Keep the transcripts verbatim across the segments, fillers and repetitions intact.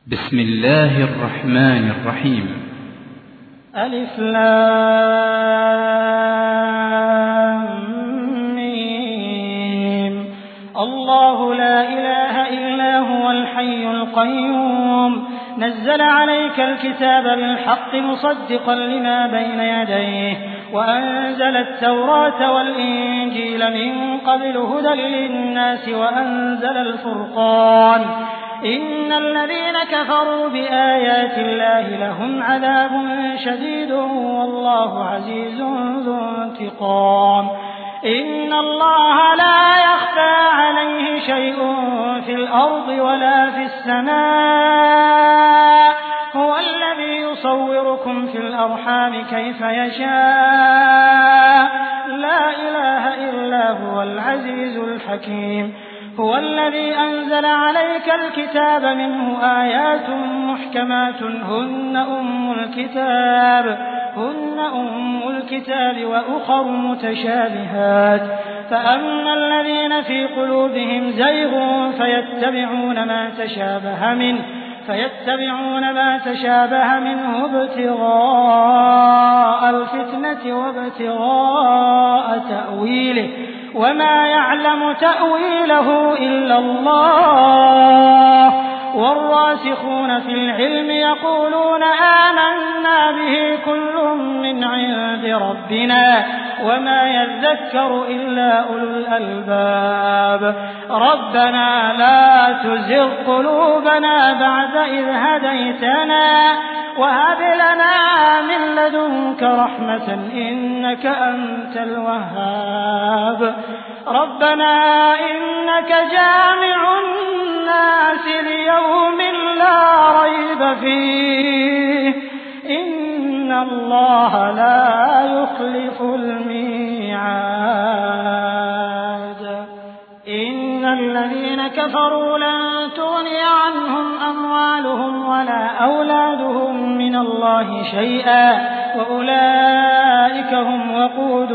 بسم الله الرحمن الرحيم. ألف لام ميم. الله لا إله إلا هو الحي القيوم نزل عليك الكتاب بالحق مصدقا لما بين يديه وأنزل التوراة والإنجيل من قبل هدى للناس وأنزل الفرقان إن الذين كفروا بآيات الله لهم عذاب شديد والله عزيز ذو انتقام. إن الله لا يخفى عليه شيء في الأرض ولا في السماء هو الذي يصوركم في الأرحام كيف يشاء لا إله إلا هو العزيز الحكيم. هو الذي أنزل عليك الكتاب منه آيات محكمات هن أم الكتاب هن أم الكتاب وأخر متشابهات فأما الذين في قلوبهم زيغ فيتبعون ما تشابه منه فيتبعون ما تشابه منه ابتغاء الفتنة وابتغاء تأويله وما يعلم تأويله إلا الله والراسخون في العلم يقولون آمنا به كل من عند ربنا وما يذكر إلا أولو الألباب. ربنا لا تزغ قلوبنا بعد إذ هديتنا وهب لنا من لدنك رحمة إنك أنت الوهاب. ربنا إنك جامع الناس ليوم لا ريب فيه إن الله لا يخلف الميعاد. إن الذين كفروا لن تغني عنهم أموالهم ولا أولادهم من الله شيئا وأولئك هم وقود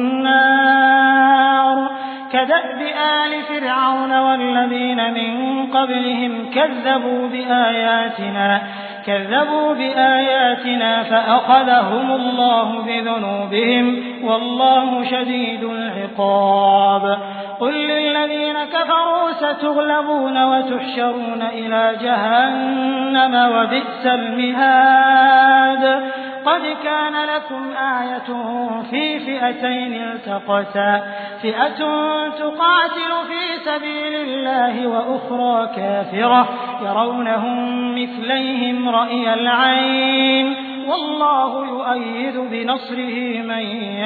النار. كدأب آل فرعون والذين من قبلهم كذبوا بآياتنا كذبوا بآياتنا فأخذهم الله بذنوبهم والله شديد العقاب. قل للذين كفروا ستغلبون وتحشرون إلى جهنم وبئس المهاد. قد كان لكم آية في فئتين التقتا فئة تقاتل في سبيل الله وأخرى كافرة يرونهم مثليهم رأي العين والله يؤيد بنصره من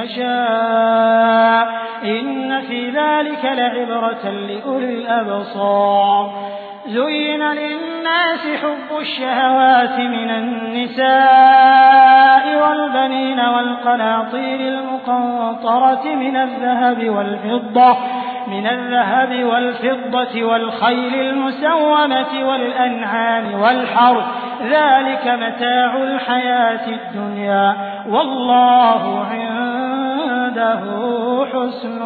يشاء إن في ذلك لعبرة لأولي الأبصار. زين للناس حب الشهوات من النساء والبنين والقناطير المقنطرة من الذهب والفضة من الذهب والفضة والخيل المسومة والأنعام والحرث ذلك متاع الحياة الدنيا والله عنده حسن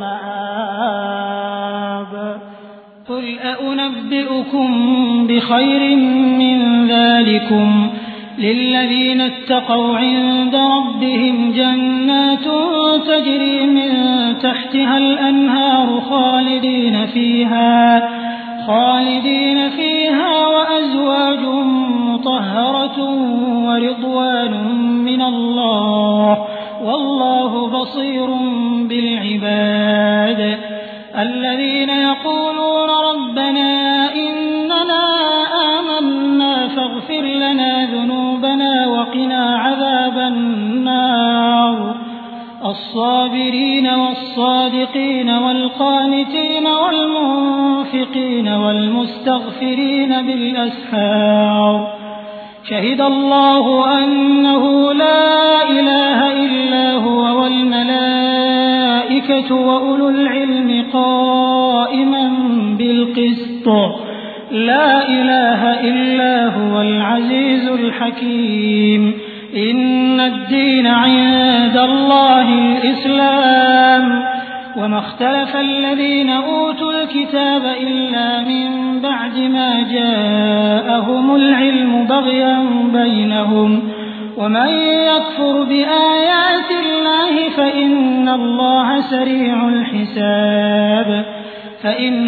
المآب. قل أأنبئكم بخير من ذلكم للذين اتقوا عند ربهم جنات تجري من تحتها الأنهار خالدين فيها خالدين فيها وأزواج مطهرة ورضوان من الله والله بصير بالعباد. الذين يقولون ربنا إننا آمنا فاغفر لنا ذنوبنا وقنا عذاب النار. الصابرين والصادقين والقانتين والمنفقين والمستغفرين بالأسحار. شهد الله أنه لا إله إلا هو والملائكة وأولو العلم قائما بالقسط لا إله إلا هو العزيز الحكيم. إن الدين عند الله الإسلام وما اختلف الذين أوتوا الكتاب إلا من بعد ما جاءهم زادهم العلم بغيا بينهم ومن يكفر بآيات الله فإن الله سريع الحساب فإن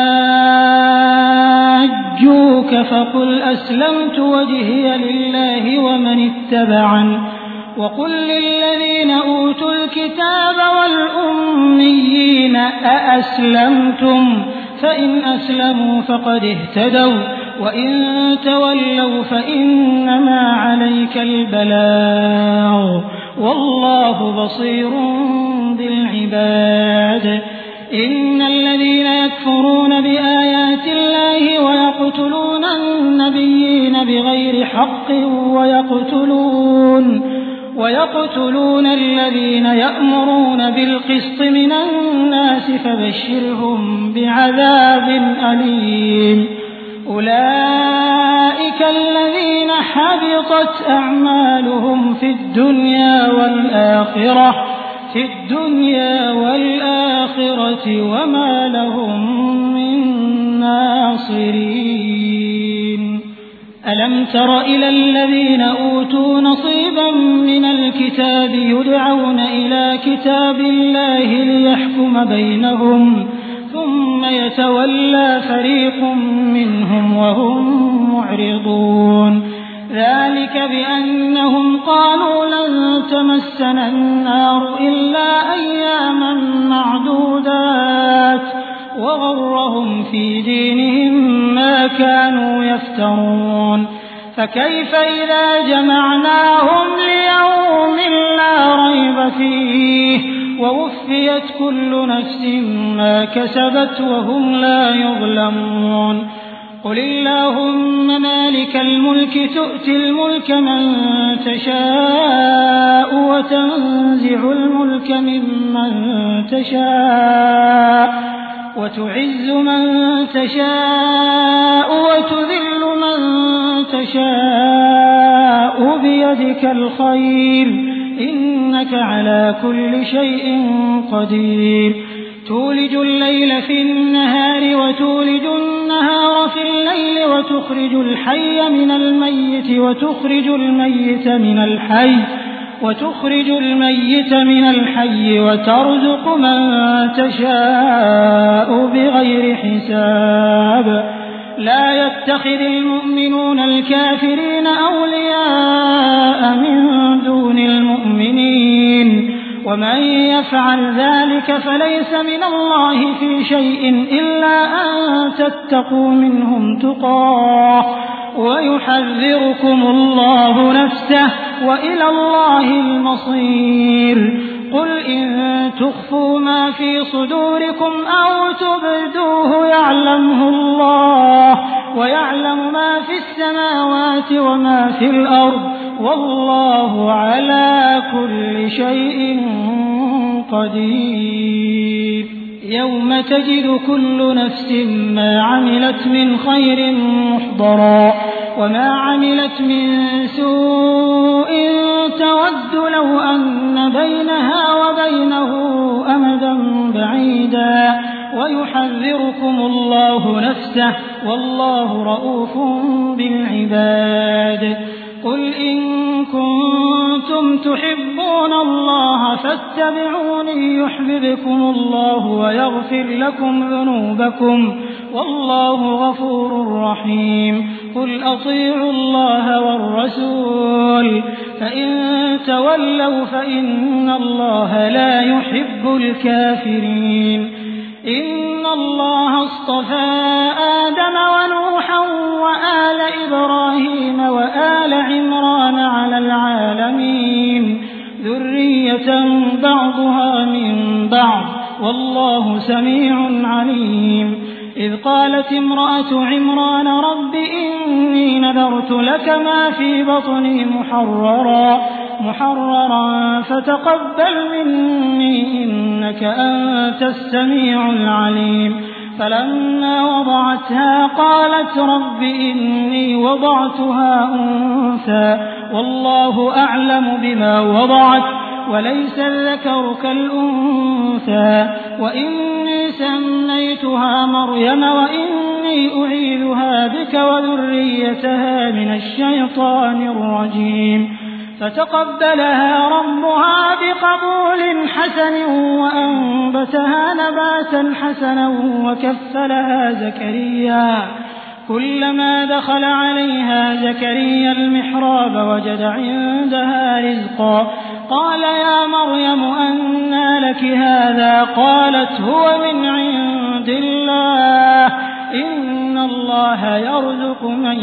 حاجوك فقل أسلمت وجهي لله ومن اتبعني وقل للذين أوتوا الكتاب والأميين أأسلمتم فإن أسلموا فقد اهتدوا وإن تولوا فإنما عليك البلاغ والله بصير بالعباد إن الذين يكفرون بآيات الله ويقتلون النبيين بغير حق ويقتلون ويقتلون الذين يأمرون بالقسط من الناس فبشرهم بعذاب أليم أولئك الذين حبطت أعمالهم في الدنيا والآخرة في الدنيا والآخرة وما لهم من ناصرين ألم تر إلى الذين أوتوا نصيبا من الكتاب يدعون إلى كتاب الله ليحكم بينهم ثم يتولى فريق منهم وهم معرضون ذلك بأنهم قالوا لن تمسنا النار إلا أياما معدودات وغرهم في دينهم ما كانوا يفترون فكيف إذا جمعناهم ليوم لا ريب فيه ووفيت كل نفس ما كسبت وهم لا يظلمون قل اللهم مالك الملك تؤتي الملك من تشاء وتنزع الملك ممن تشاء وتعز من تشاء وتذل من تشاء بيدك الخير إنك على كل شيء قدير تولج الليل في النهار وتولج النهار في الليل وتخرج الحي من الميت وتخرج الميت من الحي وتخرج الميت من الحي وترزق من تشاء بغير حساب لا يتخذ المؤمنون الكافرين أولياء من دون المؤمنين ومن يفعل ذلك فليس من الله في شيء إلا أن تتقوا منهم تقاه ويحذركم الله نفسه وإلى الله المصير قل إن تخفوا ما في صدوركم أو تبدوه يعلمه الله ويعلم ما في السماوات وما في الأرض والله على كل شيء قدير يوم تجد كل نفس ما عملت من خير محضرا وما عملت من سوء تود لو أن بينها وبينه أمدا بعيدا ويحذركم الله نفسه والله رؤوف بالعباد قل إن كنتم تحبون الله فاتبعوني يحببكم الله ويغفر لكم ذنوبكم والله غفور رحيم قل أطيعوا الله والرسول فإن تولوا فإن الله لا يحب الكافرين إن الله اصطفى آدم ونوحا وآل إبراهيم وآل عمران على العالمين ذرية بعضها من بعض والله سميع عليم إذ قالت امرأة عمران رب إني نذرت لك ما في بطني محررا محررا فتقبل مني إنك أنت السميع العليم فلما وضعتها قالت رب إني وضعتها أنثى والله أعلم بما وضعت وليس الذكر كالأنثى وإني سميتها مريم وإني أعيذها بك وذريتها من الشيطان الرجيم فتقبلها ربها بقبول حسن وأنبتها نباتا حسنا وكفلها زكريا كلما دخل عليها زكريا المحراب وجد عندها رزقا قال يا مريم أنى لك هذا قالت هو من عند الله إن الله يرزق من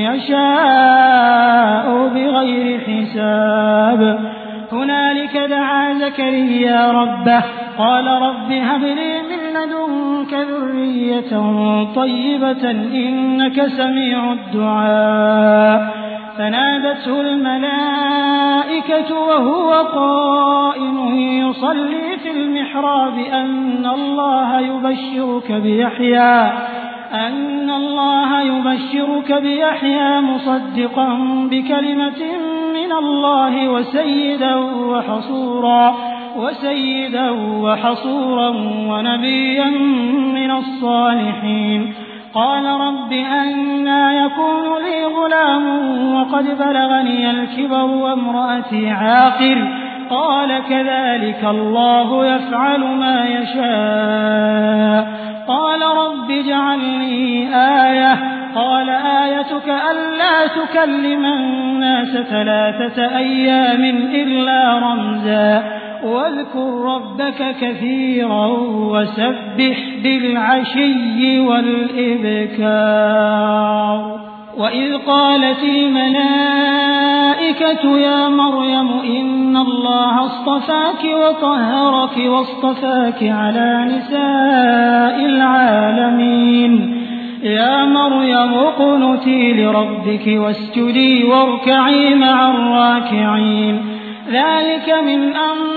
يشاء بغير حساب هنالك دعا زكريا ربه قال رب هب لي من لدنك ذرية طيبة إنك سميع الدعاء فنادته الملائكة وهو قائم يصلي في المحراب أن الله يبشرك بيحيى أن الله يبشرك بيحيى مصدقا بكلمة من الله وسيدا وحصورا وسيدا وحصورا ونبيا من الصالحين قال رب أنى يكون لي غلام وقد بلغني الكبر وامرأتي عاقر قال كذلك الله يفعل ما يشاء قال رب اجعل لي آية قال آيتك ألا تكلم الناس ثلاثة أيام إلا رمزا واذكر ربك كثيرا وسبح بالعشي والإبكار وإذ قالت الملائكة يا مريم إن الله اصطفاك وطهرك واصطفاك على نساء العالمين يا مريم اقنتي لربك واسجدي واركعي مع الراكعين ذلك من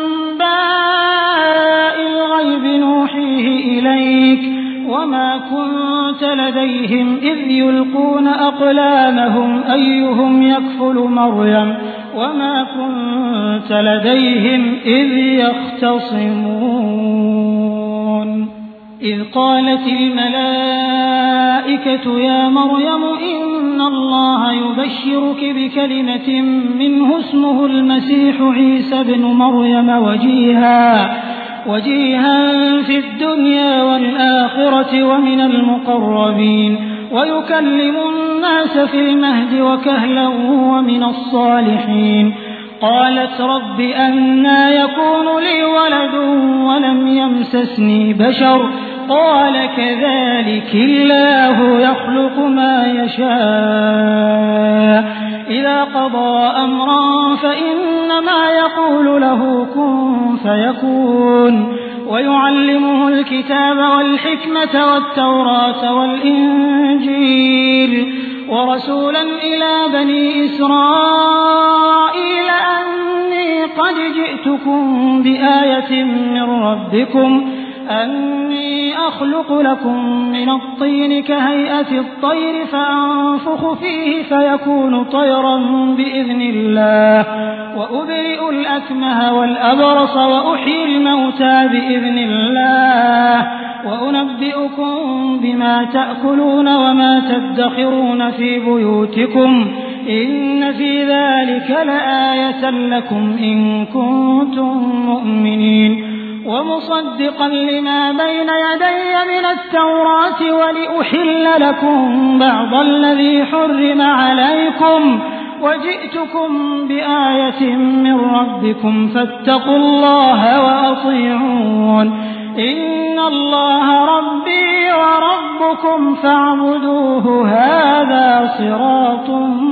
أنباء الغيب نوحيه إليك وما كنت لديهم إذ يلقون أقلامهم أيهم يكفل مريم وما كنت لديهم إذ يختصمون إذ قالت الملائكة يا مريم إن الله يبشرك بكلمة منه اسمه المسيح عيسى بن مريم وجيها وجيها في الدنيا والآخرة ومن المقربين ويكلم الناس في المهد وكهلا ومن الصالحين قالت رب أنى يكون لي ولد ولم يمسسني بشر قال كذلك الله يخلق ما يشاء إذا قضى أمرا فإنما يقول له كن فيكون ويعلمه الكتاب والحكمة والتوراة والإنجيل ورسولا إلى بني إسرائيل أني قد جئتكم بآية من ربكم أني أخلق لكم من الطين كهيئة الطير فأنفخ فيه فيكون طيرا بإذن الله وأبرئ الأكمه والأبرص وأحيي الموتى بإذن الله وأنبئكم بما تأكلون وما تدخرون في بيوتكم إن في ذلك لآية لكم إن كنتم مؤمنين ومصدقا لما بين يدي من التوراة ولأحل لكم بعض الذي حرم عليكم وجئتكم بآية من ربكم فاتقوا الله وأطيعون إن الله ربي وربكم فاعبدوه هذا صراط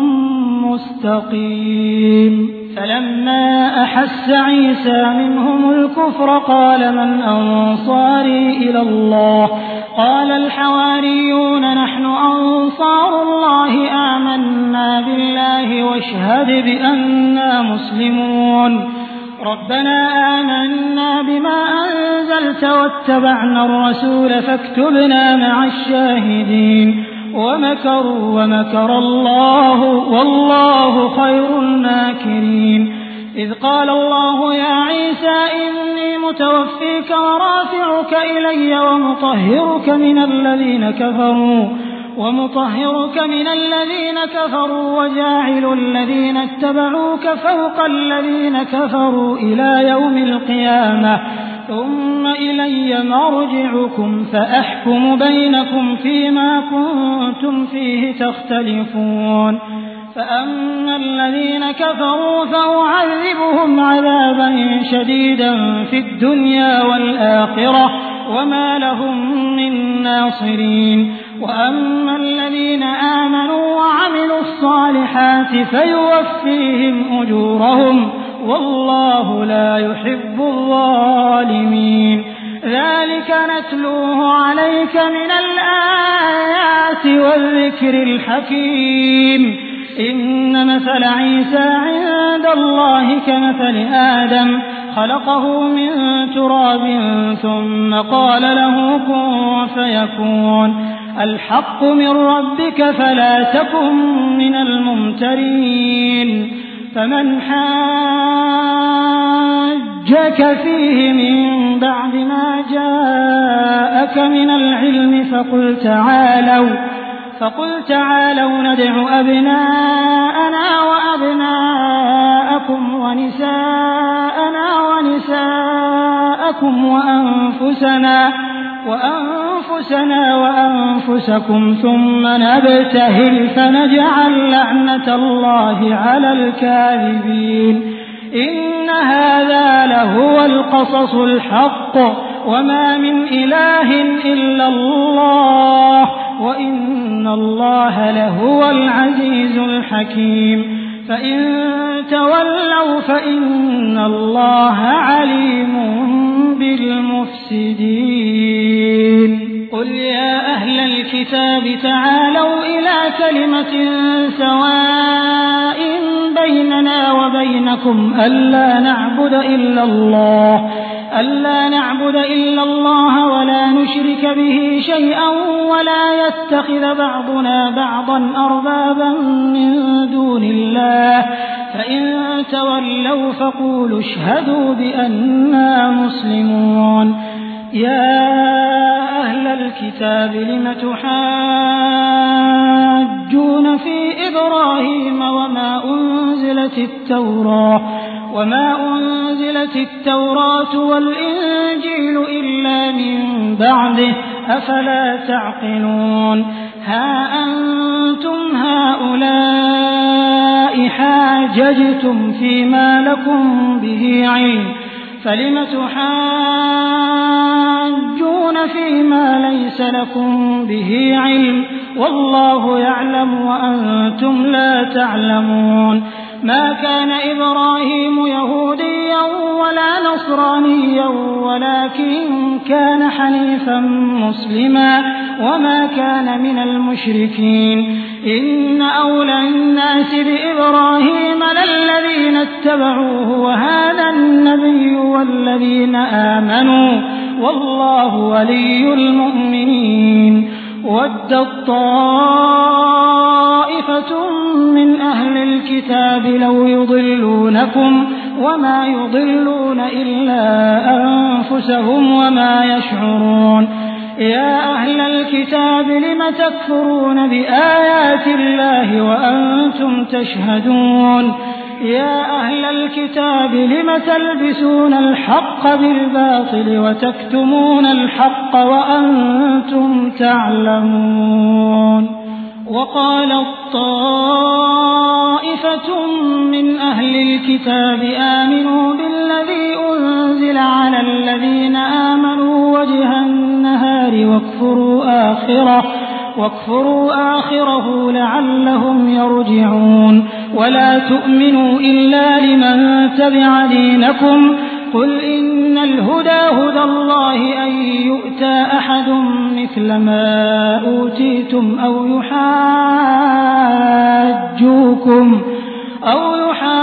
مستقيم فلما أحس عيسى منهم الكفر قال من أنصاري إلى الله قال الحواريون نحن أنصار الله آمنا بالله واشهد بأننا مسلمون ربنا آمنا بما أنزلت واتبعنا الرسول فاكتبنا مع الشاهدين ومكروا ومكر الله والله خير الماكرين إذ قال الله يا عيسى إني متوفيك ورافعك إلي ومطهرك من الذين كفروا ومطهرك من الذين كفروا وجاعل الذين اتبعوك فوق الذين كفروا إلى يوم القيامة ثم إلي مرجعكم فأحكم بينكم فيما كنتم فيه تختلفون فأما الذين كفروا فأعذبهم عذابا شديدا في الدنيا والآخرة وما لهم من ناصرين وأما الذين آمنوا وعملوا الصالحات فيوفيهم أجورهم والله لا يحب الظالمين ذلك نتلوه عليك من الآيات والذكر الحكيم إن مثل عيسى عند الله كمثل آدم خلقه من تراب ثم قال له كن فيكون الحق من ربك فلا تكن من الممترين فمن حاجك فيه من بعد ما جاءك من العلم فقل تعالوا فقل تعالوا ندع أبناءنا وأبناءكم ونساءنا ونساءكم وأنفسنا وأنفسنا وأنفسكم ثم نبتهل فنجعل لعنة الله على الكاذبين إن هذا لهو القصص الحق وما من إله إلا الله وإن الله لهو العزيز الحكيم فإن تولوا فإن الله عليم بالمفسدين قل يا أهل الكتاب تعالوا إلى كلمة سواء بيننا وبينكم ألا نعبد إلا الله ألا نعبد إلا الله ولا نشرك به شيئا ولا يتخذ بعضنا بعضا أربابا من دون الله فإن تولوا فقولوا اشهدوا بأننا مسلمون يا أهل الكتاب لم تحاجون في إبراهيم وما أنزلت التوراة وما أنزلت التوراة والإنجيل إلا من بعده أفلا تعقلون ها أنتم هؤلاء حاججتم فيما لكم به علم فلم تحاجون فيما ليس لكم به علم والله يعلم وأنتم لا تعلمون ما كان إبراهيم يهوديا ولا نصرانيا ولكن كان حنيفا مسلما وما كان من المشركين إن أولى الناس بإبراهيم للذين اتبعوه وهذا النبي والذين آمنوا والله ولي المؤمنين ود طائفة من أهل الكتاب لو يضلونكم وما يضلون إلا أنفسهم وما يشعرون يا أهل الكتاب لم تكفرون بآيات الله وأنتم تشهدون يا أهل الكتاب لم تلبسون الحق بالباطل وتكتمون الحق وأنتم تعلمون وقالت طائفة من أهل الكتاب آمنوا بالذي أنزل على الذين آمنوا وجه النهار واكفروا آخره واكفروا آخره لعلهم يرجعون ولا تؤمنوا إلا لمن تبع دينكم قل إن الهدى هدى الله أن يؤتى أحد مثل ما أوتيتم أو يحاجوكم أو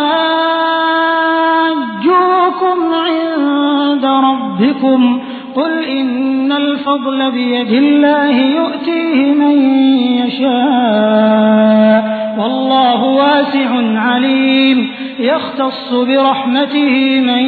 يحاجوكم عند ربكم قل إن الفضل بيد الله يؤتيه من يشاء والله واسع عليم يختص برحمته من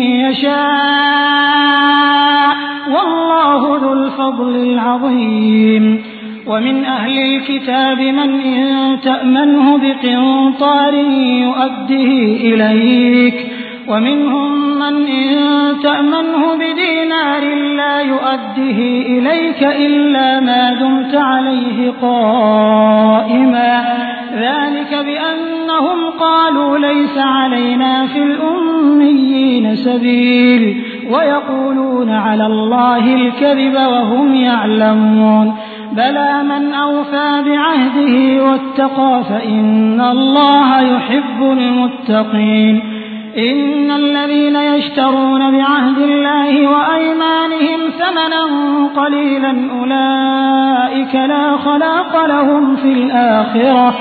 يشاء والله ذو الفضل العظيم. ومن أهل الكتاب من إن تأمنه بقنطار يؤده إليك ومنهم من إن تأمنه بدينار لا يؤده إليك إلا ما دمت عليه قائما ذلك بأنهم قالوا ليس علينا في الأميين سبيل ويقولون على الله الكذب وهم يعلمون بلى من أوفى بعهده واتقى فإن الله يحب المتقين. إن الذين يشترون بعهد الله وأيمانهم ثمنا قليلا أولئك لا خلاق لهم في الآخرة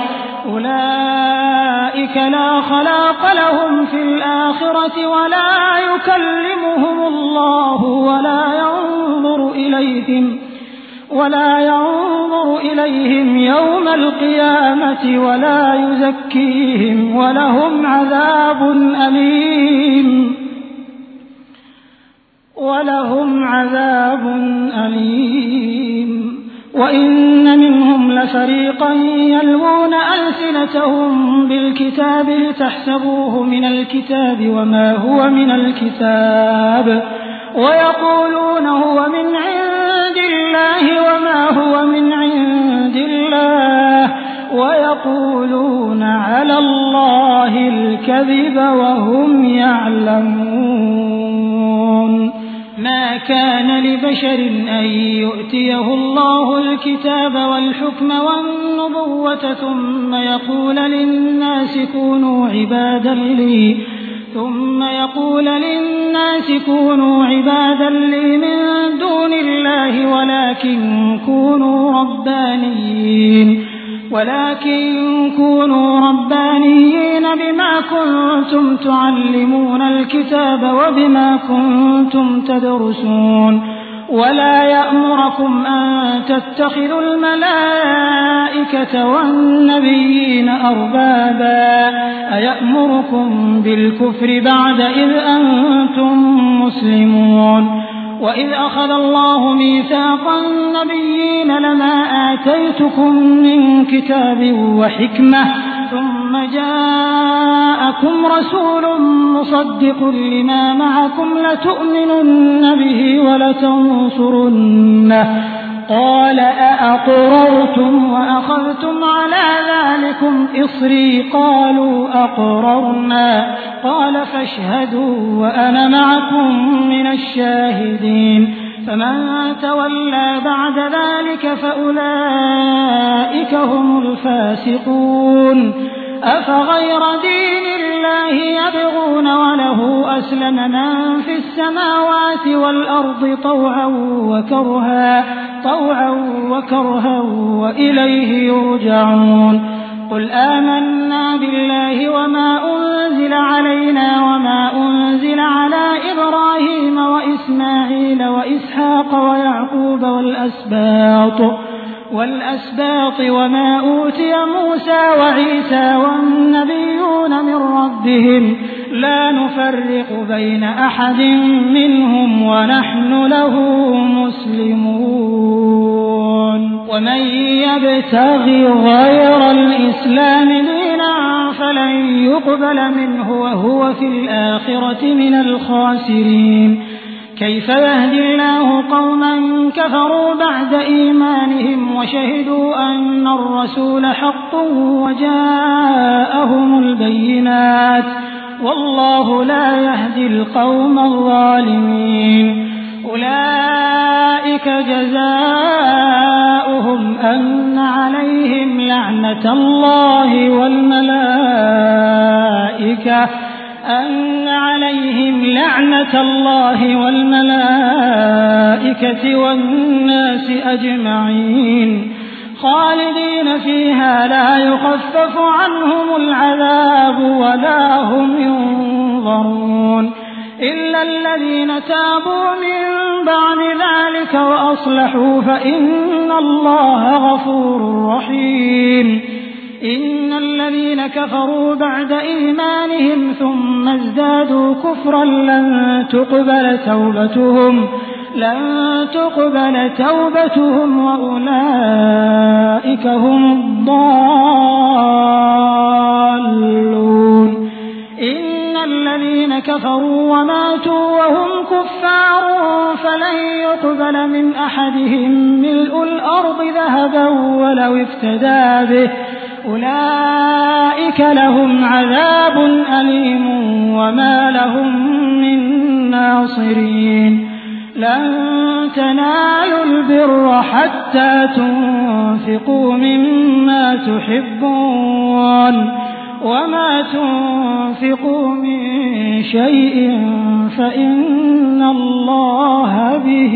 أولئك لا خلاق لهم في الآخرة ولا يكلمهم الله ولا ينظر إليهم ولا ينظر إليهم يوم القيامة ولا يزكيهم ولهم عذاب أليم ولهم عذاب أليم. وإن منهم لفريقا يلوون ألسنتهم بالكتاب لتحسبوه من الكتاب وما هو من الكتاب ويقولون هو من عند الله وما هو من عند الله ويقولون على الله الكذب وهم يعلمون. ما كان لبشر أن يؤتيه الله الكتاب والحكم والنبوة ثم يقول للناس كونوا عبادا لي ثم يقول للناس كونوا عبادا لي من دون الله ولكن كونوا ربانيين ولكن كونوا ربانيين بما كنتم تعلمون الكتاب وبما كنتم تدرسون ولا يأمركم أن تتخذوا الملائكة والنبيين أربابا أيأمركم بالكفر بعد إذ أنتم مسلمون. وإذ أخذ الله ميثاق النبيين لما آتيتكم من كتاب وحكمة ثم جاءكم رسول مصدق لما معكم لتؤمنن به ولتنصرنه قال أأقررتم وأخذتم على ذلكم إصري قالوا أقررنا قال فاشهدوا وأنا معكم من الشاهدين. فمن تولى بعد ذلك فأولئك هم الفاسقون. أفغير دين الله يبغون وله أسلم من في السماوات والأرض طوعا وكرها طوعا وكرها وإليه يرجعون. قل آمنا بالله وما أنزل علينا وما أنزل على إبراهيم وإسماعيل وإسحاق ويعقوب والأسباط والأسباط وما أوتي موسى وعيسى والنبيون من ربهم لا نفرق بين أحد منهم ونحن له مسلمون. ومن يبتغي غير الإسلام دينا فلن يقبل منه وهو في الآخرة من الخاسرين. كيف يهدي الله قوما كفروا بعد إيمانهم وشهدوا أن الرسول حق وجاءهم البينات والله لا يهدي القوم الظالمين. أولئك جزاؤهم أن عليهم لعنة الله والملائكة أن عليهم لعنة الله والملائكة والناس أجمعين خالدين فيها لا يخفف عنهم العذاب ولا هم ينظرون إلا الذين تابوا من بعد ذلك وأصلحوا فإن الله غفور رحيم. إن الذين كفروا بعد إيمانهم ثم ازدادوا كفرا لن تقبل توبتهم لن تقبل توبتهم وأولئك هم الضالون. إن الذين كفروا وماتوا وهم كفار فلن يقبل من أحدهم ملء الأرض ذهبا ولو افتدى به أولئك لهم عذاب أليم وما لهم من ناصرين. لن تنالوا البر حتى تنفقوا مما تحبون وما تنفقوا من شيء فإن الله به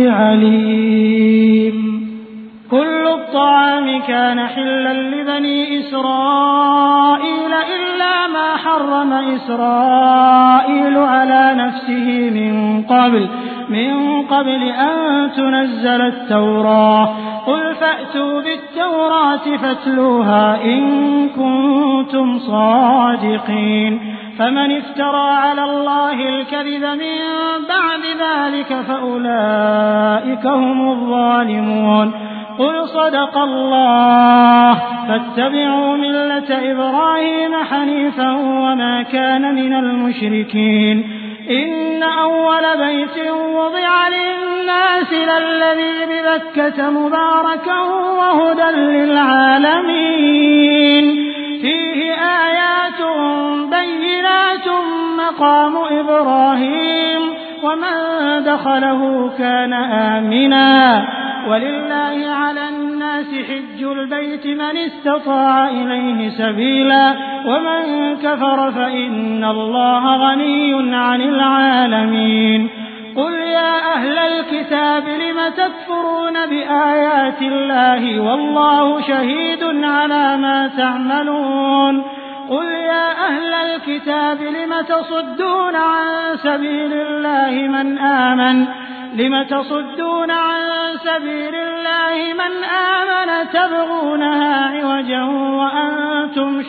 عليم. كل الطعام كان حلا لبني إسرائيل إلا ما حرم إسرائيل على نفسه من قبل من قبل أن تنزل التوراة. قل فأتوا بالتوراة فاتلوها إن كنتم صادقين. فمن افترى على الله الكذب من بعد ذلك فأولئك هم الظالمون. قل صدق الله فاتبعوا ملة إبراهيم حنيفا وما كان من المشركين. إن أول بيت وضع للناس للذي ببكة مباركا وهدى للعالمين. فيه آيات بينات مقام إبراهيم ومن دخله كان آمنا ولله على الناس حج البيت من استطاع إليه سبيلا ومن كفر فإن الله غني عن العالمين. قل يا أهل الكتاب لم تكفرون بآيات الله والله شهيد على ما تعملون. قل يا أهل الكتاب لم تصدون عن سبيل الله من آمن لم تصدون عن سبيل الله من آمن تبغونها عوجا وأنتم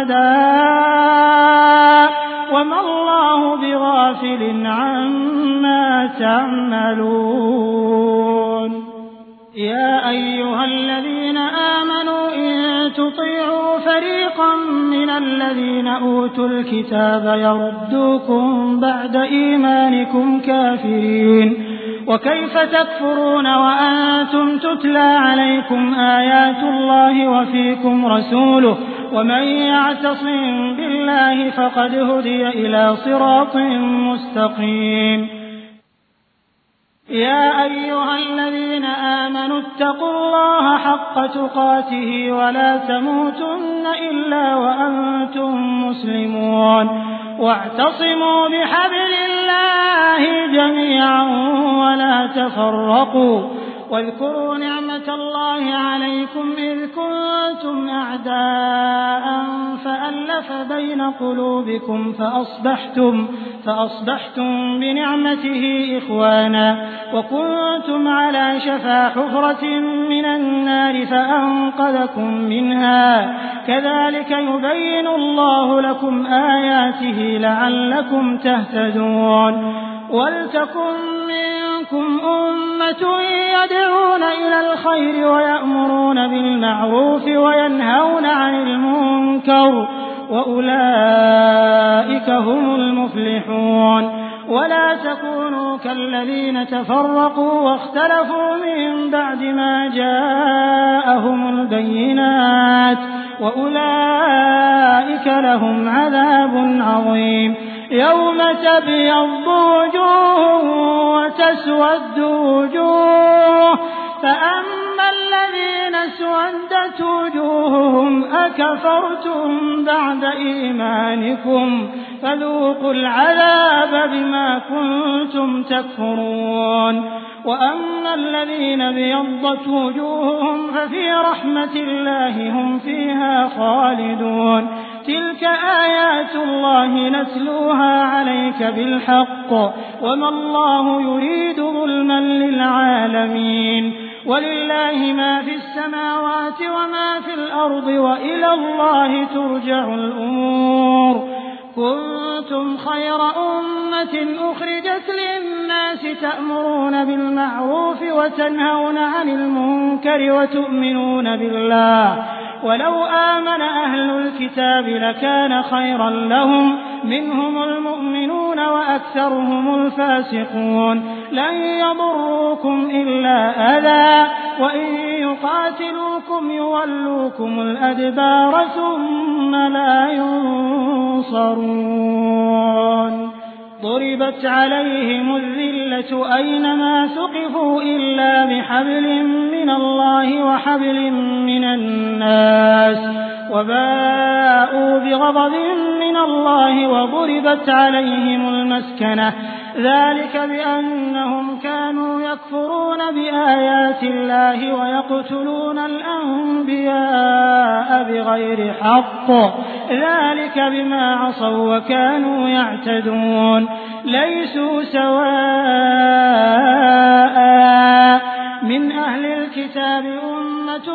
شهداء وما الله بغافل عما تعملون. يا أيها الذين آمنوا إن تطيعوا فريقا من الذين أوتوا الكتاب يردوكم بعد إيمانكم كافرين. وكيف تكفرون وأنتم تتلى عليكم آيات الله وفيكم رسوله ومن يعتصم بالله فقد هدي إلى صراط مستقيم. يا أيها الذين آمنوا اتقوا الله حق تقاته ولا تموتن إلا وأنتم مسلمون. واعتصموا بحبل الله جميعا ولا تفرقوا. واذكروا نعمة الله عليكم إذ كنتم أعداء فألف بين قلوبكم فأصبحتم, فأصبحتم بنعمته إخوانا وكنتم على شفا حفرة من النار فأنقذكم منها. كذلك يبين الله لكم آياته لعلكم تهتدون. ولتكن منكم أمة يدعون إلى الخير ويأمرون بالمعروف وينهون عن المنكر وأولئك هم المفلحون. ولا تكونوا كالذين تفرقوا واختلفوا من بعد ما جاءهم البينات وأولئك لهم عذاب عظيم. يوم تبيض وجوه وتسود وجوه فأما الذين اسودت وجوههم أكفرتم بعد إيمانكم فذوقوا العذاب بما كنتم تكفرون. وأما الذين بيضت وجوههم ففي رحمة الله هم فيها خالدون. تلك آيات الله نتلوها عليك بالحق وما الله يريد ظلما للعالمين. ولله ما في السماوات وما في الأرض وإلى الله ترجع الأمور. كنتم خير أمة أخرجت للناس تأمرون بالمعروف وتنهون عن المنكر وتؤمنون بالله ولو آمن أهل الكتاب لكان خيرا لهم منهم المؤمنون وأكثرهم الفاسقون. لن يضروكم إلا أذى وإن يقاتلوكم يولوكم الأدبار ثم لا ينصرون. ضربت عليهم الذلة أينما ثقفوا إلا بحبل من الله وحبل من الناس وباءوا بغضب من الله وضربت عليهم المسكنة ذلك بأنهم كانوا يكفرون بآيات الله ويقتلون الأنبياء بغير حق ذلك بما عصوا وكانوا يعتدون. ليسوا سواء من أهل الكتاب أمة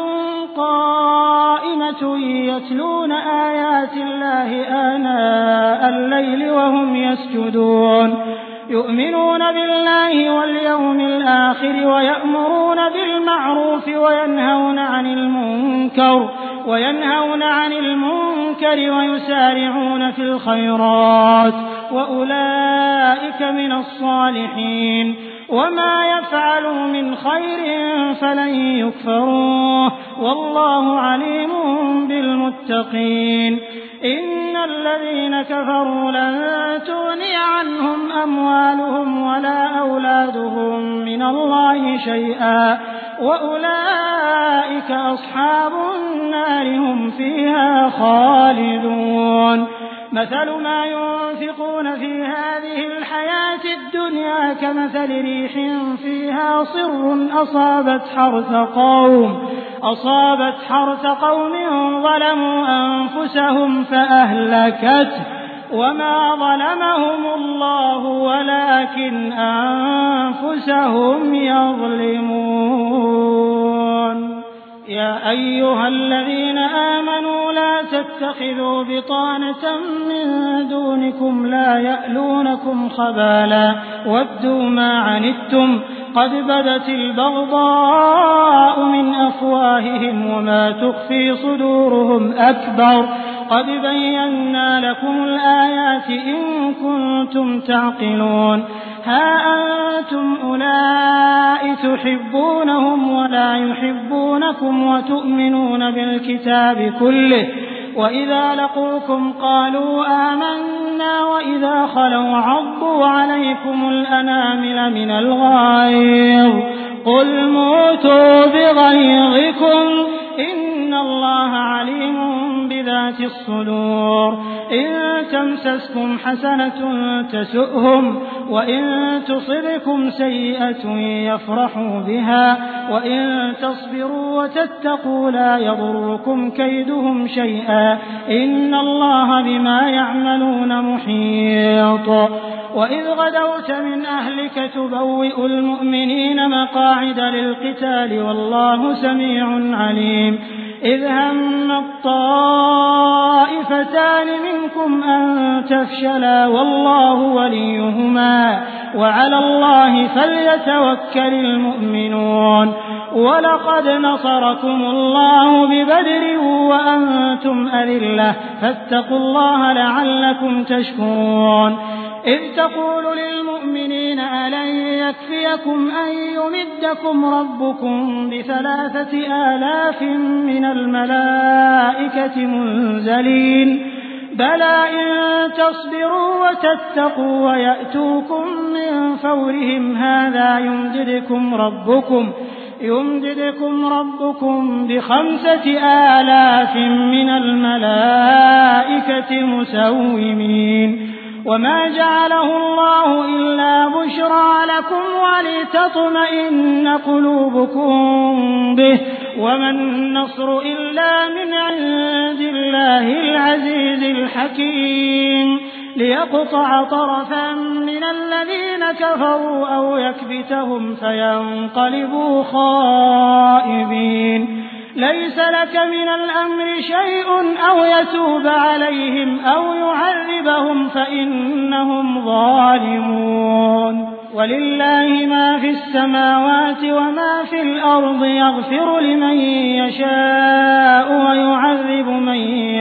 قائمة يتلون آيات الله آناء الليل وهم يسجدون يؤمنون بالله واليوم الآخر ويأمرون بالمعروف وينهون عن المنكر وينهون عن المنكر ويسارعون في الخيرات وأولئك من الصالحين. وما يفعلوا من خير فلن يكفروه والله عليم بالمتقين. إن الذين كفروا لن تغني عنهم أموالهم ولا أولادهم من الله شيئا وأولئك أصحاب النار هم فيها خالدون. مثل ما ينفقون في هذه الحياة الدنيا كمثل ريح فيها صر أصابت حرث قوم أصابت حرث قوم ظلموا أنفسهم فأهلكته وما ظلمهم الله ولكن أنفسهم يظلمون. يا أيها الذين آمنوا لا تتخذوا بطانة من دونكم لا يألونكم خبالا ودوا ما عنتم قد بدت البغضاء من أفواههم وما تخفي صدورهم أكبر قد بينا لكم الآيات إن كنتم تعقلون. ها أنتم أولئك تحبونهم ولا يحبونكم وتؤمنون بالكتاب كله وإذا لقوكم قالوا آمنا وإذا خلوا عضوا عليكم الأنامل من الغيظ قل موتوا بغيظكم إن الله عليم بذات الصدور. إن تمسسكم حسنة تسؤهم وإن تصبكم سيئة يفرحوا بها وإن تصبروا وتتقوا لا يضركم كيدهم شيئا إن الله بما يعملون محيط. وإذ غدوت من أهلك تبوئ المؤمنين مقاعد للقتال والله سميع عليم. إذ هم الطائفتان منكم أن تفشلا والله وليهما وعلى الله فليتوكل المؤمنون. ولقد نصركم الله ببدر وأنتم أذلة فاتقوا الله لعلكم تشكرون. إذ تقول للمؤمنين ألن يكفيكم أن يمدكم ربكم بثلاثة آلاف من الملائكة منزلين بلى إن تصبروا وتتقوا ويأتوكم من فورهم هذا يمددكم ربكم يمددكم ربكم بخمسة آلاف من الملائكة مسومين. وما جعله الله إلا بشرى لكم ولتطمئن قلوبكم به وما النصر إلا من عند الله العزيز الحكيم. ليقطع طرفا من الذين كفروا أو يكبتهم فينقلبوا خائبين ليس لك من الأمر شيء أو يتوب عليهم أو يعذبهم فإنهم ظالمون ولله ما في السماوات وما في الأرض يغفر لمن يشاء ويعذب من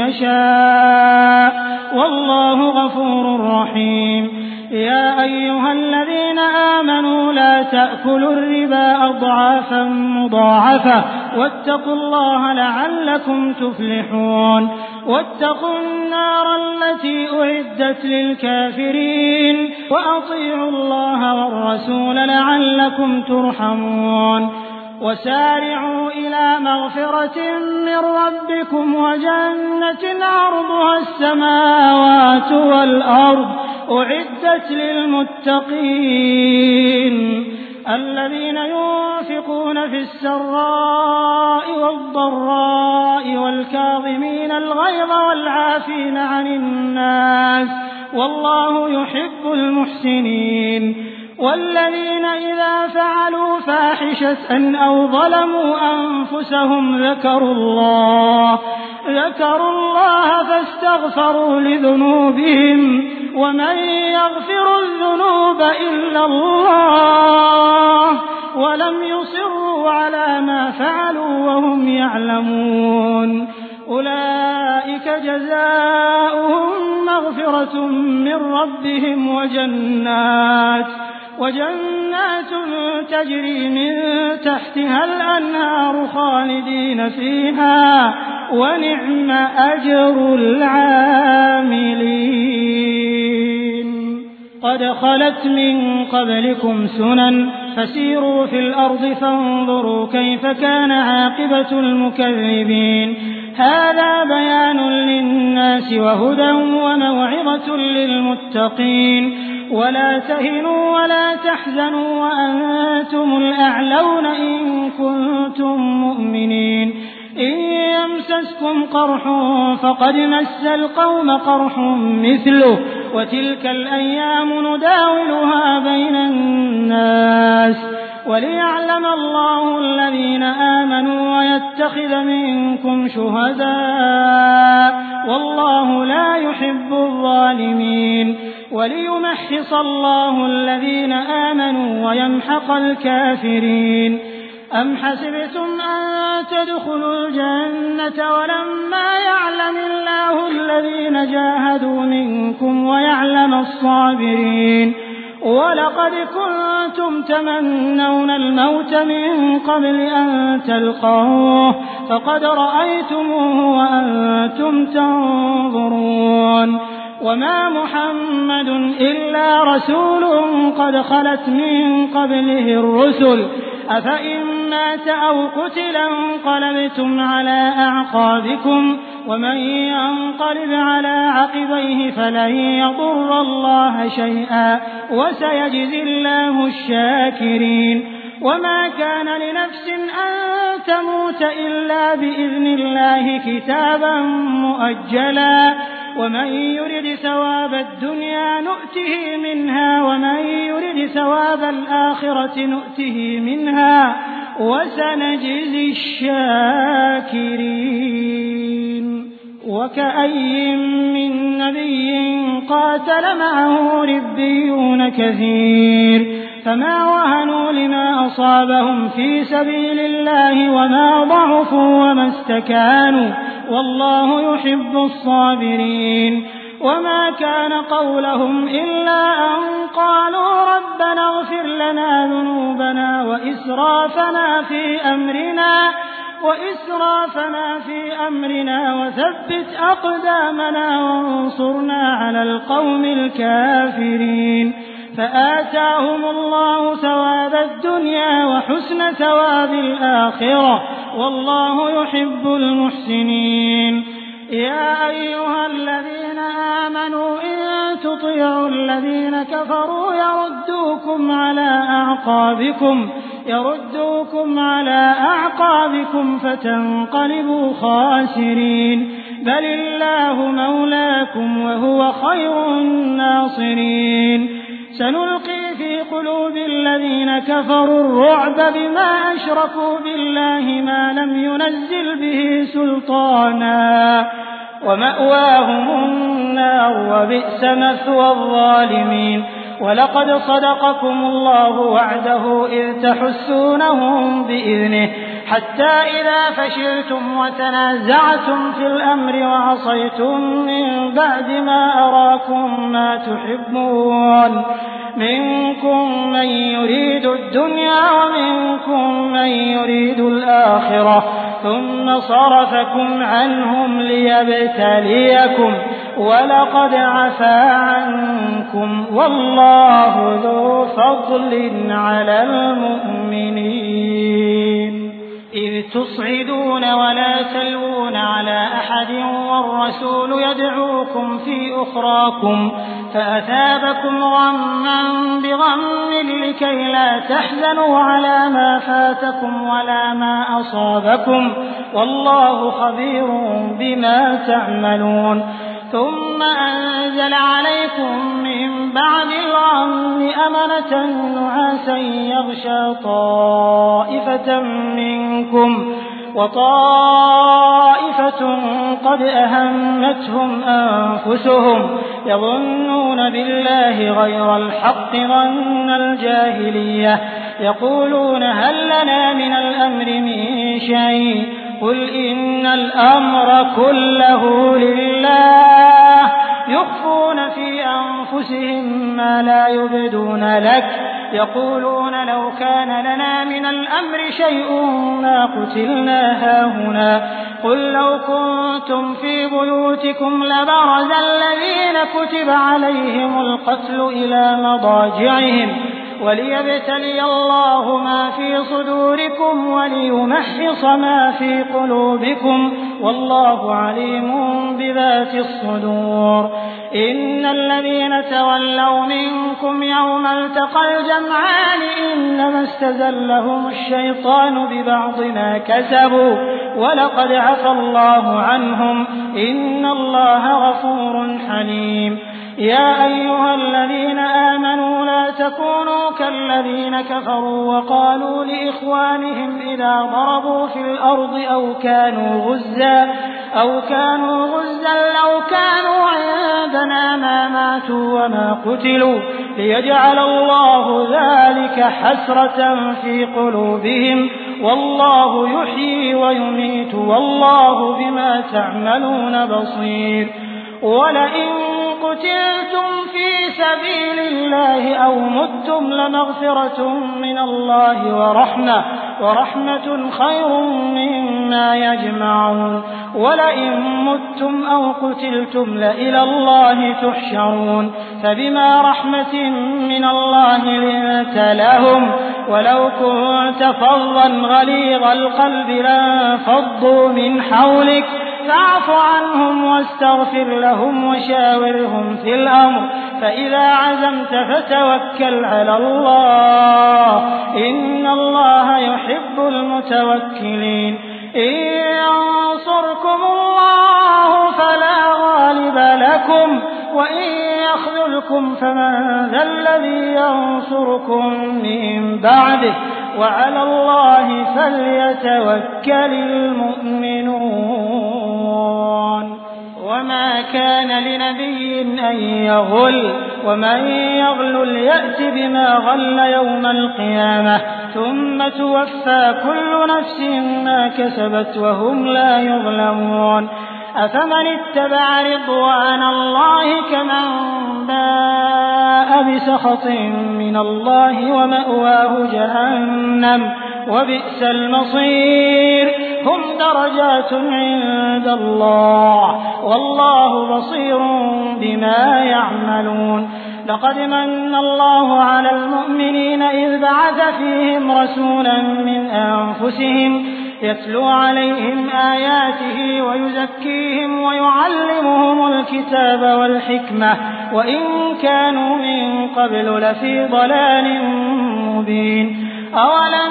يشاء والله غفور رحيم يا أيها الذين آمنوا لا تأكلوا الربا أضعافا مضاعفة واتقوا الله لعلكم تفلحون واتقوا النار التي أعدت للكافرين وأطيعوا الله والرسول لعلكم ترحمون وسارعوا إلى مغفرة من ربكم وجنة عرضها السماوات والأرض أعدت للمتقين الذين ينفقون في السراء والضراء والكاظمين الغيظ والعافين عن الناس والله يحب المحسنين والذين إذا فعلوا فاحشة أو ظلموا أنفسهم ذكروا الله ذكروا الله فاستغفروا لذنوبهم ومن يغفر الذنوب إلا الله ولم يصروا على ما فعلوا وهم يعلمون أولئك جزاؤهم مغفرة من ربهم وجنات وجنات تجري من تحتها الأنهار خالدين فيها ونعم أجر العاملين قد خلت من قبلكم سنن فسيروا في الأرض فانظروا كيف كان عاقبة المكذبين هذا بيان للناس وهدى وموعظة للمتقين ولا تهنوا ولا تحزنوا وأنتم الأعلون إن كنتم مؤمنين إن يمسسكم قرح فقد مس القوم قرح مثله وتلك الأيام نداولها بين الناس وليعلم الله الذين آمنوا ويتخذ منكم شهداء والله لا يحب الظالمين وليمحص الله الذين آمنوا ويمحق الكافرين أم حسبتم أن تدخلوا الجنة ولما يعلم الله الذين جاهدوا منكم ويعلم الصابرين ولقد كنتم تمنون الموت من قبل أن تلقوه فقد رأيتموه وأنتم تنظرون وما محمد إلا رسول قد خلت من قبله الرسل أفإن مات أو قتل انقلبتم على أعقابكم ومن ينقلب على عقبيه فلن يضر الله شيئا وسيجزي الله الشاكرين وما كان لنفس أن تموت إلا بإذن الله كتابا مؤجلا ومن يرد ثواب الدنيا نؤته منها ومن يرد ثواب الآخرة نؤته منها وسنجزي الشاكرين وكأي من نبي قاتل معه ربيون كثير فما وهنوا لما أصابهم في سبيل الله وما ضعفوا وما استكانوا والله يحب الصابرين وما كان قولهم إلا أن قالوا ربنا اغفر لنا ذنوبنا وإسرافنا في أمرنا وإسرافنا في أمرنا وثبت أقدامنا وانصرنا على القوم الكافرين فآتاهم الله ثواب الدنيا وحسن ثواب الآخرة والله يحب المحسنين يا أيها الذين آمنوا إن تطيعوا الذين كفروا يردوكم على أعقابكم يردوكم على أعقابكم فتنقلبوا خاسرين بل الله مولاكم وهو خير الناصرين سنلقي في قلوب الذين كفروا الرعب بما أشركوا بالله ما لم ينزل به سلطانا ومأواهم النار وبئس مثوى الظالمين ولقد صدقكم الله وعده إذ تحسونهم بإذنه حتى إذا فشلتم وتنازعتم في الأمر وعصيتم من بعد ما أراكم ما تحبون منكم من يريد الدنيا ومنكم من يريد الآخرة ثم صرفكم عنهم ليبتليكم ولقد عفا عنكم والله ذو فضل على المؤمنين إذ تصعدون ولا تلوون على أحد والرسول يدعوكم في أخراكم فأثابكم غما بغم لكي لا تحزنوا على ما فاتكم ولا ما أصابكم والله خبير بما تعملون ثم أنزل عليكم من بعد الغم أمنة نعاسا يغشى طائفة منكم وطائفة قد أهمتهم أنفسهم يظنون بالله غير الحق ظن الجاهلية يقولون هل لنا من الأمر من شيء قل إن الأمر كله لله يخفون في أنفسهم ما لا يبدون لك يقولون لو كان لنا من الأمر شيء ما قتلنا هاهنا قل لو كنتم في بيوتكم لبرز الذين كتب عليهم القتل إلى مضاجعهم وليبتلي الله ما في صدوركم وليمحص ما في قلوبكم والله عليم بذات الصدور إن الذين تولوا منكم يوم التقى الجمعان إنما استزلهم الشيطان ببعض ما كسبوا ولقد عفى الله عنهم إن الله غفور حليم يا أيها الذين آمنوا لا تكونوا كالذين كفروا وقالوا لإخوانهم إذا ضربوا في الأرض أو كانوا غزا أو كانوا غزا لو كانوا عندنا ما ماتوا وما قتلوا ليجعل الله ذلك حسرة في قلوبهم والله يحيي ويميت والله بما تعملون بصير ولئن قتلتم في سبيل الله أو متم لمغفرة من الله ورحمة ورحمة خير مما يجمعون ولئن متم أو قتلتم لإلى الله تحشرون فبما رحمة من الله لنت لهم ولو كنت فظا غليظ القلب لانفضوا من حولك فاعف عنهم واستغفر لهم وشاورهم في الأمر فإذا عزمت فتوكل على الله إن الله يحب المتوكلين إن ينصركم الله فلا غالب لكم وإن يخذلكم فمن ذا الذي ينصركم من بعده وعلى الله فليتوكل المؤمنون وما كان لنبي أن يغل ومن يغل يأت بما غل يوم القيامة ثم توفى كل نفس ما كسبت وهم لا يظلمون أفمن اتبع رضوان الله كمن باء بسخط من الله ومأواه جهنم وبئس المصير هم درجات عند الله والله بصير بما يعملون لقد من الله على المؤمنين إذ بعث فيهم رسولا من أنفسهم يتلو عليهم آياته ويزكيهم ويعلمهم الكتاب والحكمة وإن كانوا من قبل لفي ضلال مبين أولما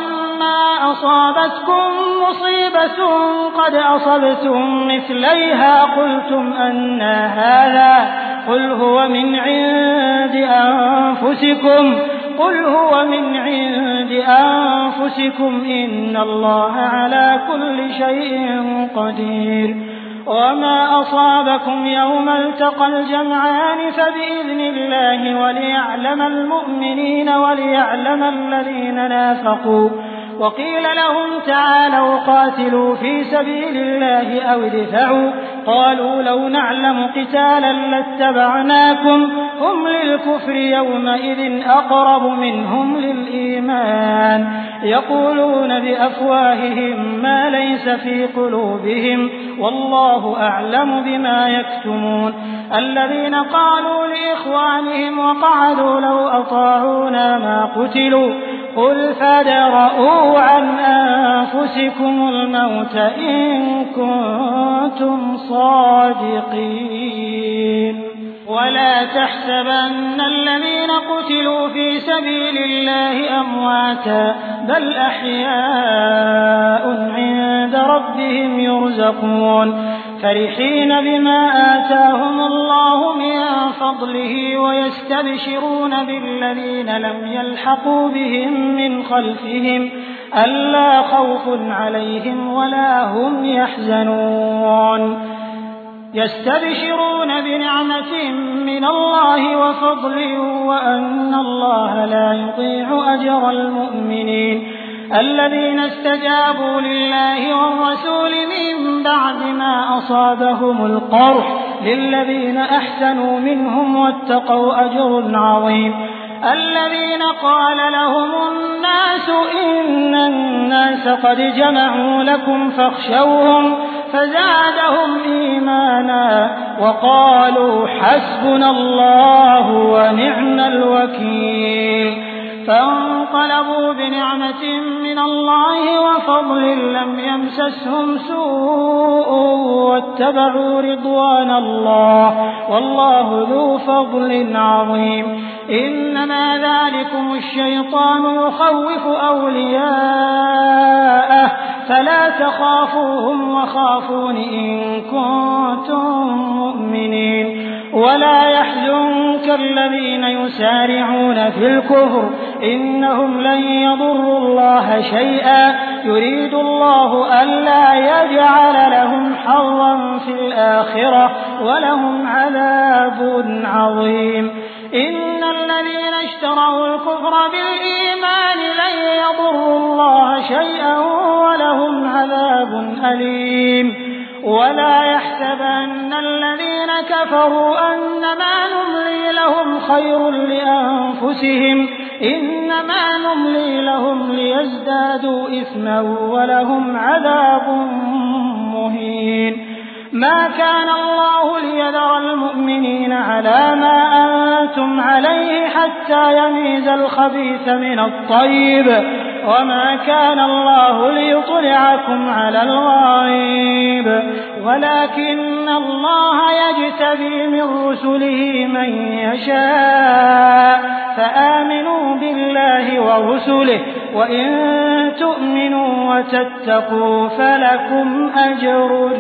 أصابتكم مصيبة قد أصبتم مثليها قلتم أنى هذا قل هو من عند أنفسكم قل هو من عند أنفسكم إن الله على كل شيء قدير وما أصابكم يوم التقى الجمعان فبإذن الله وليعلم المؤمنين وليعلم الذين نافقوا وقيل لهم تعالوا قاتلوا في سبيل الله أو ادفعوا قالوا لو نعلم قتالا لاتبعناكم هم للكفر يومئذ أقرب منهم للإيمان يقولون بأفواههم ما ليس في قلوبهم والله أعلم بما يكتمون الذين قالوا لإخوانهم وقعدوا لو أطاعونا ما قتلوا قل فادرءوا عن أنفسكم الموت إن كنتم صادقين ولا تحسبن الذين قتلوا في سبيل الله أمواتا بل أحياء عند ربهم يرزقون فرحين بما آتاهم الله من فضله ويستبشرون بالذين لم يلحقوا بهم من خلفهم ألا خوف عليهم ولا هم يحزنون يستبشرون بنعمة من الله وفضل وأن الله لا يضيع أجر المؤمنين الذين استجابوا لله والرسول من بعد ما أصابهم القرح للذين أحسنوا منهم واتقوا أجر عظيم الذين قال لهم الناس إن الناس قد جمعوا لكم فاخشوهم فزادهم إيمانا وقالوا حسبنا الله ونعم الوكيل فانقلبوا بنعمة من الله وفضل لم يمسسهم سوء واتبعوا رضوان الله والله ذو فضل عظيم إنما ذلكم الشيطان يخوف أولياءه فلا تخافوهم وخافون إن كنتم مؤمنين ولا يحزنك الذين يسارعون في الكفر إنهم لن يضروا الله شيئا يريد الله ألا يجعل لهم حظا في الآخرة ولهم عذاب عظيم إن الذين اشتروا الكفر بالإيمان لن يضروا الله شيئا ولهم عذاب أليم ولا يحسبن الذين كفروا أنما نملي لهم خير لأنفسهم إنما نملي لهم ليزدادوا إثما ولهم عذاب مهين ما كان الله ليذر المؤمنين على ما أنتم عليه حتى يميز الخبيث من الطيب وما كان الله ليطلعكم على الغيب ولكن الله يجتبي من رسله من يشاء فآمنوا بالله ورسله وإن تؤمنوا وتتقوا فلكم أجر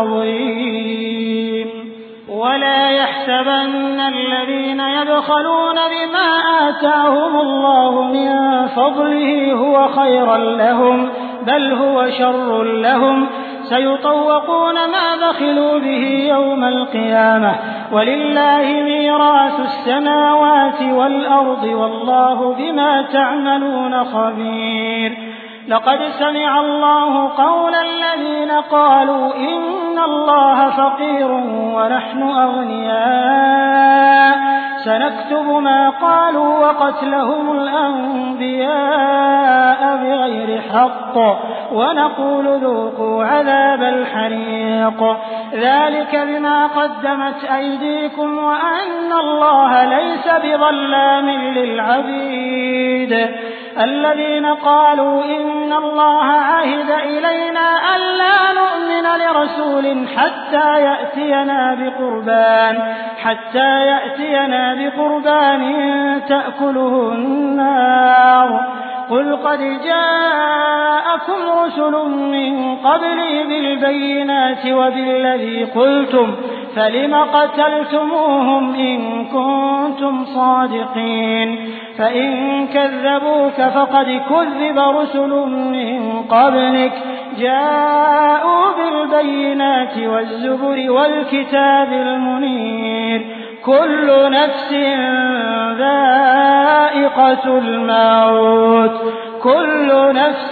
عظيم ولا يحسبن الذين يبخلون بما آتاهم الله من فضله هو خيرا لهم بل هو شر لهم سيطوقون ما بخلوا به يوم القيامة ولله ميراث السماوات والأرض والله بما تعملون خبير لقد سمع الله قول الذين قالوا إن الله فقير ونحن أغنياء سنكتب ما قالوا وقتلهم الأنبياء بغير حق ونقول ذوقوا عذاب الحريق ذلك بما قدمت أيديكم وأن الله ليس بظلام للعبيد الذين قالوا إن الله عهد إلينا ألا نؤمن لرسول حتى يأتينا بقربان حتى يأتينا بقربان تأكله النار قل قد جاءكم رسل من قبلي بالبينات وبالذي قلتم فلم قتلتموهم إن كنتم صادقين فإن كذبوك فقد كذب رسل من قبلك جاءوا بالبينات والزبر والكتاب المنير كل نفس ذائقة الموت كل نفس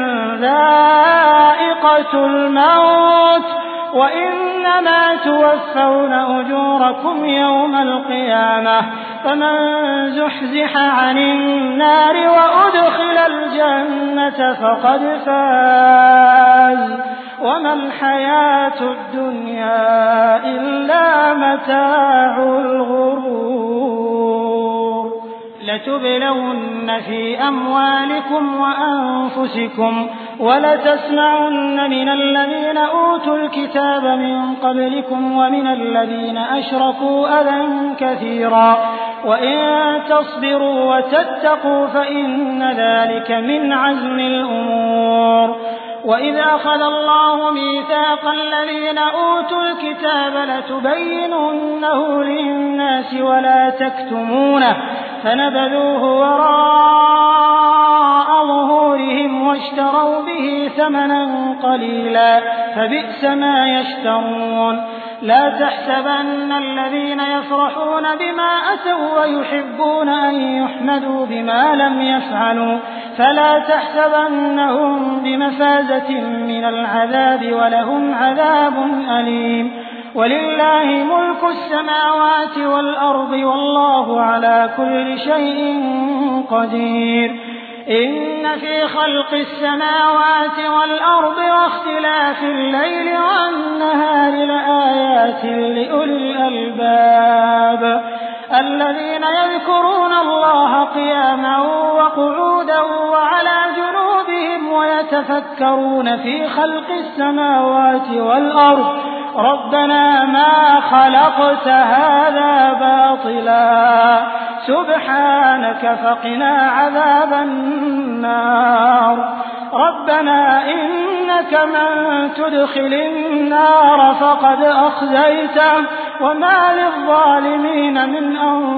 ذائقة الموت وإنما توفون أجوركم يوم القيامة فمن زحزح عن النار وأدخل الجنة فقد فاز وما الحياة الدنيا إلا متاع الغرور لتبلون في أموالكم وأنفسكم ولتسمعن من الذين أوتوا الكتاب من قبلكم ومن الذين أشركوا أذى كثيرا وإن تصبروا وتتقوا فإن ذلك من عزم الأمور وإذ أخذ الله ميثاق الذين أوتوا الكتاب لتبيننه للناس ولا تكتمونه فنبذوه وراء ظهورهم واشتروا به ثمنا قليلا فبئس ما يشترون لا تحسبن الذين يفرحون بما أتوا ويحبون أن يحمدوا بما لم يفعلوا فلا تحسبنهم بمفازة من العذاب ولهم عذاب أليم ولله ملك السماوات والأرض والله على كل شيء قدير إن في خلق السماوات والأرض واختلاف الليل والنهار لآيات لأولي الألباب الذين يذكرون الله قياما وقعودا وعلى جنوبهم ويتفكرون في خلق السماوات والأرض ربنا ما خلقت هذا باطلا سبحانك فقنا عذاب النار ربنا إنك من تدخل النار فقد أخزيته وما للظالمين من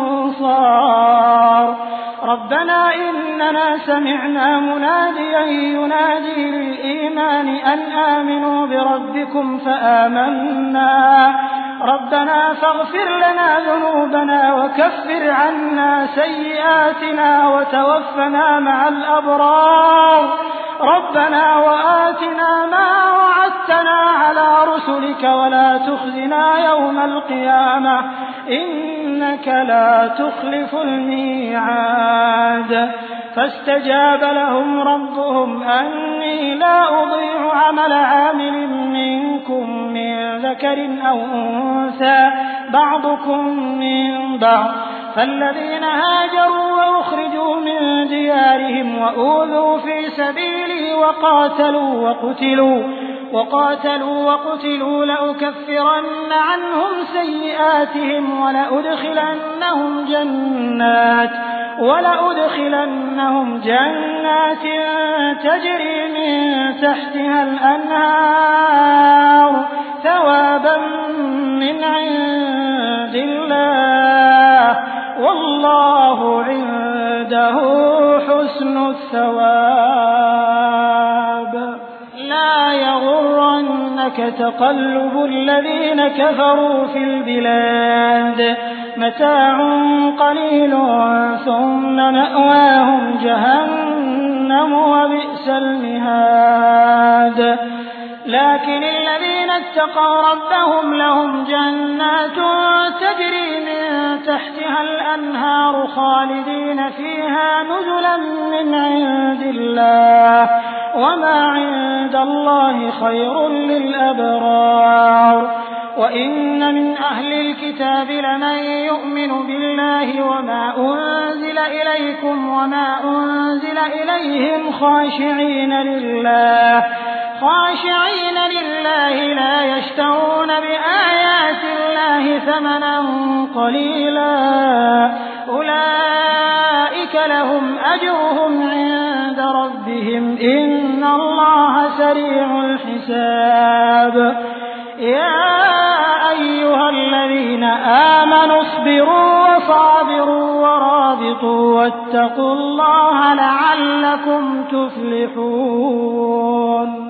أنصار ربنا إننا سمعنا مناديا ينادي للإيمان أن آمنوا بربكم فآمنا ربنا فاغفر لنا ذنوبنا وكفر عنا سيئاتنا وتوفنا مع الأبرار ربنا وآتنا ما وعدتنا على رسلك ولا تخزنا يوم القيامة إنك لا تخلف الميعاد فاستجاب لهم ربهم أني لا أضيع عمل عامل منكم من ذكر أو أنثى بعضكم من بعض فالذين هاجروا وأخرجوا من ديارهم وأوذوا في سبيلي وقاتلوا وقتلوا وقاتلوا وقتلوا لأكفرن عنهم سيئاتهم ولأدخلنهم جنات ولأدخلنهم جنات تجري من تحتها الأنهار ثوابا من عند الله والله عنده حسن الثواب لا يغرنك تقلب الذين كفروا في البلاد متاع قليل ثم مأواهم جهنم وبئس المهاد لكن الذين اتقوا ربهم لهم جنات تجري من تحتها الأنهار خالدين فيها نزلا من عند الله وما عند الله خير للأبرار وإن من أهل الكتاب لمن يؤمن بالله وما أنزل إليكم وما أنزل إليهم خاشعين لله خاشعين لله لا يشترون بآيات الله ثمنا قليلا أولئك فلهم أجرهم عند ربهم إن الله سريع الحساب يا أيها الذين آمنوا اصبروا وصابروا ورابطوا واتقوا الله لعلكم تفلحون